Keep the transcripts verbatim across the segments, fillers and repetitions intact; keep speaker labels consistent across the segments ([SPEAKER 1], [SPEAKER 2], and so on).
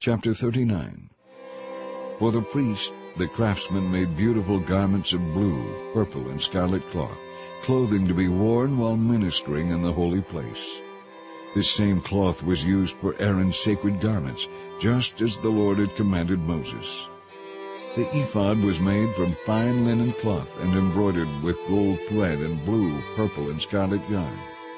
[SPEAKER 1] Chapter thirty-nine. For the priest, the craftsman made beautiful garments of blue, purple, and scarlet cloth, clothing to be worn while ministering in the holy place. This same cloth was used for Aaron's sacred garments, just as the Lord had commanded Moses. The ephod was made from fine linen cloth and embroidered with gold thread and blue, purple, and scarlet yarn.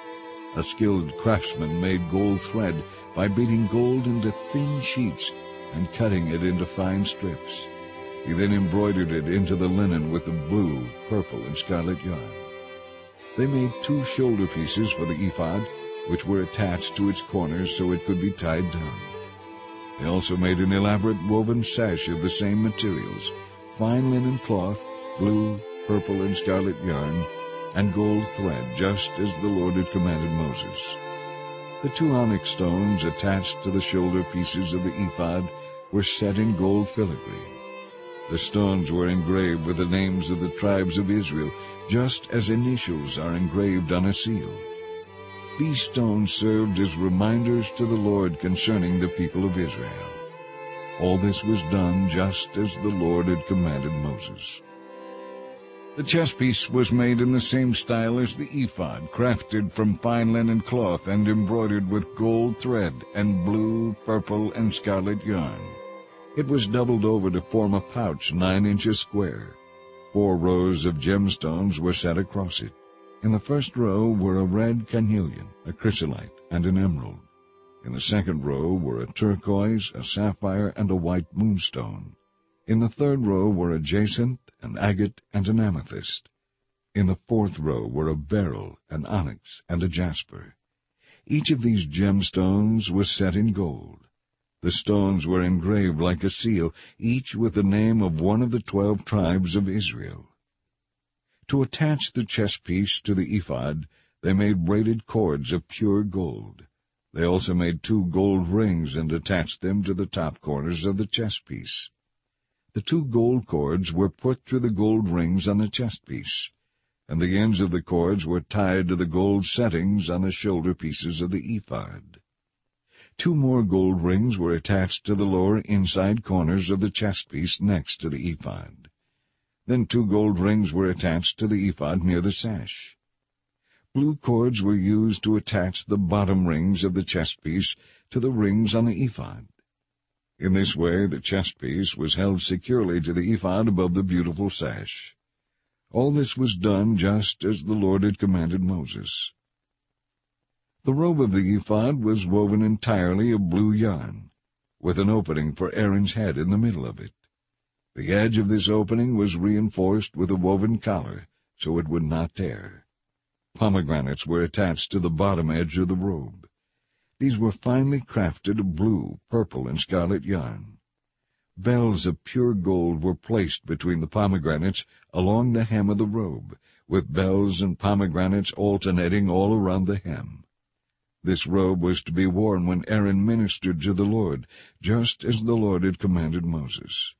[SPEAKER 1] A skilled craftsman made gold thread by beating gold into thin sheets and cutting it into fine strips. He then embroidered it into the linen with the blue, purple, and scarlet yarn. They made two shoulder pieces for the ephod, which were attached to its corners so it could be tied down. They also made an elaborate woven sash of the same materials, fine linen cloth, blue, purple, and scarlet yarn, and gold thread, just as the Lord had commanded Moses. The two onyx stones attached to the shoulder pieces of the ephod were set in gold filigree. The stones were engraved with the names of the tribes of Israel, just as initials are engraved on a seal. These stones served as reminders to the Lord concerning the people of Israel. All this was done just as the Lord had commanded Moses. The chest piece was made in the same style as the ephod, crafted from fine linen cloth and embroidered with gold thread and blue, purple, and scarlet yarn. It was doubled over to form a pouch nine inches square. Four rows of gemstones were set across it. In the first row were a red carnelian, a chrysolite, and an emerald. In the second row were a turquoise, a sapphire, and a white moonstone. In the third row were a jacinth, an agate, and an amethyst. In the fourth row were a beryl, an onyx, and a jasper. Each of these gemstones was set in gold. The stones were engraved like a seal, each with the name of one of the twelve tribes of Israel. To attach the chest piece to the ephod, they made braided cords of pure gold. They also made two gold rings and attached them to the top corners of the chest piece. The two gold cords were put through the gold rings on the chest piece, and the ends of the cords were tied to the gold settings on the shoulder pieces of the ephod. Two more gold rings were attached to the lower inside corners of the chest piece next to the ephod. Then two gold rings were attached to the ephod near the sash. Blue cords were used to attach the bottom rings of the chest piece to the rings on the ephod. In this way the chest piece was held securely to the ephod above the beautiful sash. All this was done just as the Lord had commanded Moses. The robe of the ephod was woven entirely of blue yarn, with an opening for Aaron's head in the middle of it. The edge of this opening was reinforced with a woven collar, so it would not tear. Pomegranates were attached to the bottom edge of the robe. These were finely crafted of blue, purple, and scarlet yarn. Bells of pure gold were placed between the pomegranates along the hem of the robe, with bells and pomegranates alternating all around the hem. This robe was to be worn when Aaron ministered to the Lord, just as the Lord had commanded Moses.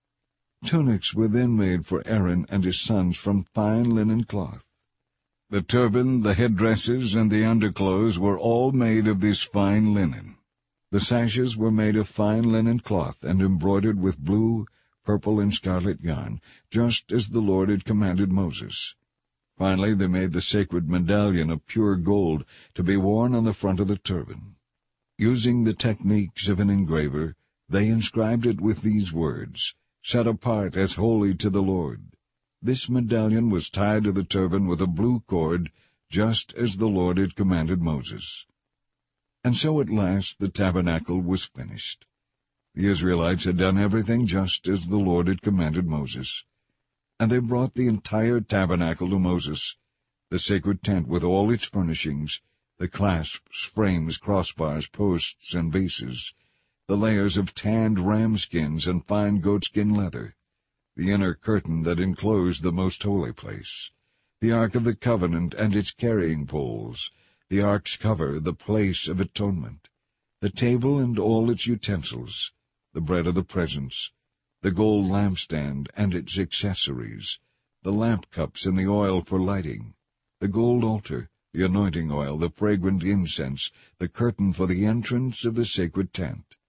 [SPEAKER 1] Tunics were then made for Aaron and his sons from fine linen cloth. The turban, the headdresses, and the underclothes were all made of this fine linen. The sashes were made of fine linen cloth and embroidered with blue, purple, and scarlet yarn, just as the Lord had commanded Moses. Finally, they made the sacred medallion of pure gold to be worn on the front of the turban. Using the techniques of an engraver, they inscribed it with these words, "Set apart as holy to the Lord." This medallion was tied to the turban with a blue cord, just as the Lord had commanded Moses. And so at last the tabernacle was finished. The Israelites had done everything just as the Lord had commanded Moses. And they brought the entire tabernacle to Moses, the sacred tent with all its furnishings, the clasps, frames, crossbars, posts, and bases, the layers of tanned ram skins and fine goatskin leather, the inner curtain that enclosed the most holy place, the Ark of the Covenant and its carrying poles, the ark's cover, the place of atonement, the table and all its utensils, the bread of the presence, the gold lampstand and its accessories, the lamp cups and the oil for lighting, the gold altar, the anointing oil, the fragrant incense, the curtain for the entrance of the sacred tent,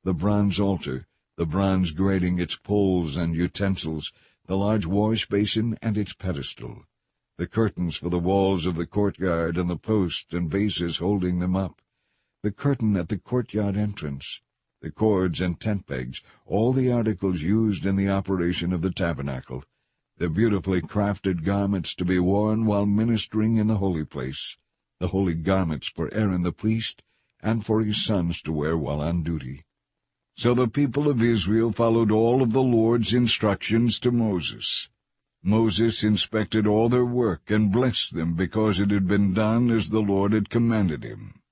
[SPEAKER 1] the bronze altar, the bronze grating, its poles and utensils, the large wash basin and its pedestal, the curtains for the walls of the courtyard and the posts and bases holding them up, the curtain at the courtyard entrance, the cords and tent pegs, all the articles used in the operation of the tabernacle, the beautifully crafted garments to be worn while ministering in the holy place, the holy garments for Aaron the priest, and for his sons to wear while on duty. So the people of Israel followed all of the Lord's instructions to Moses. Moses inspected all their work and blessed them because it had been done as the Lord had commanded him.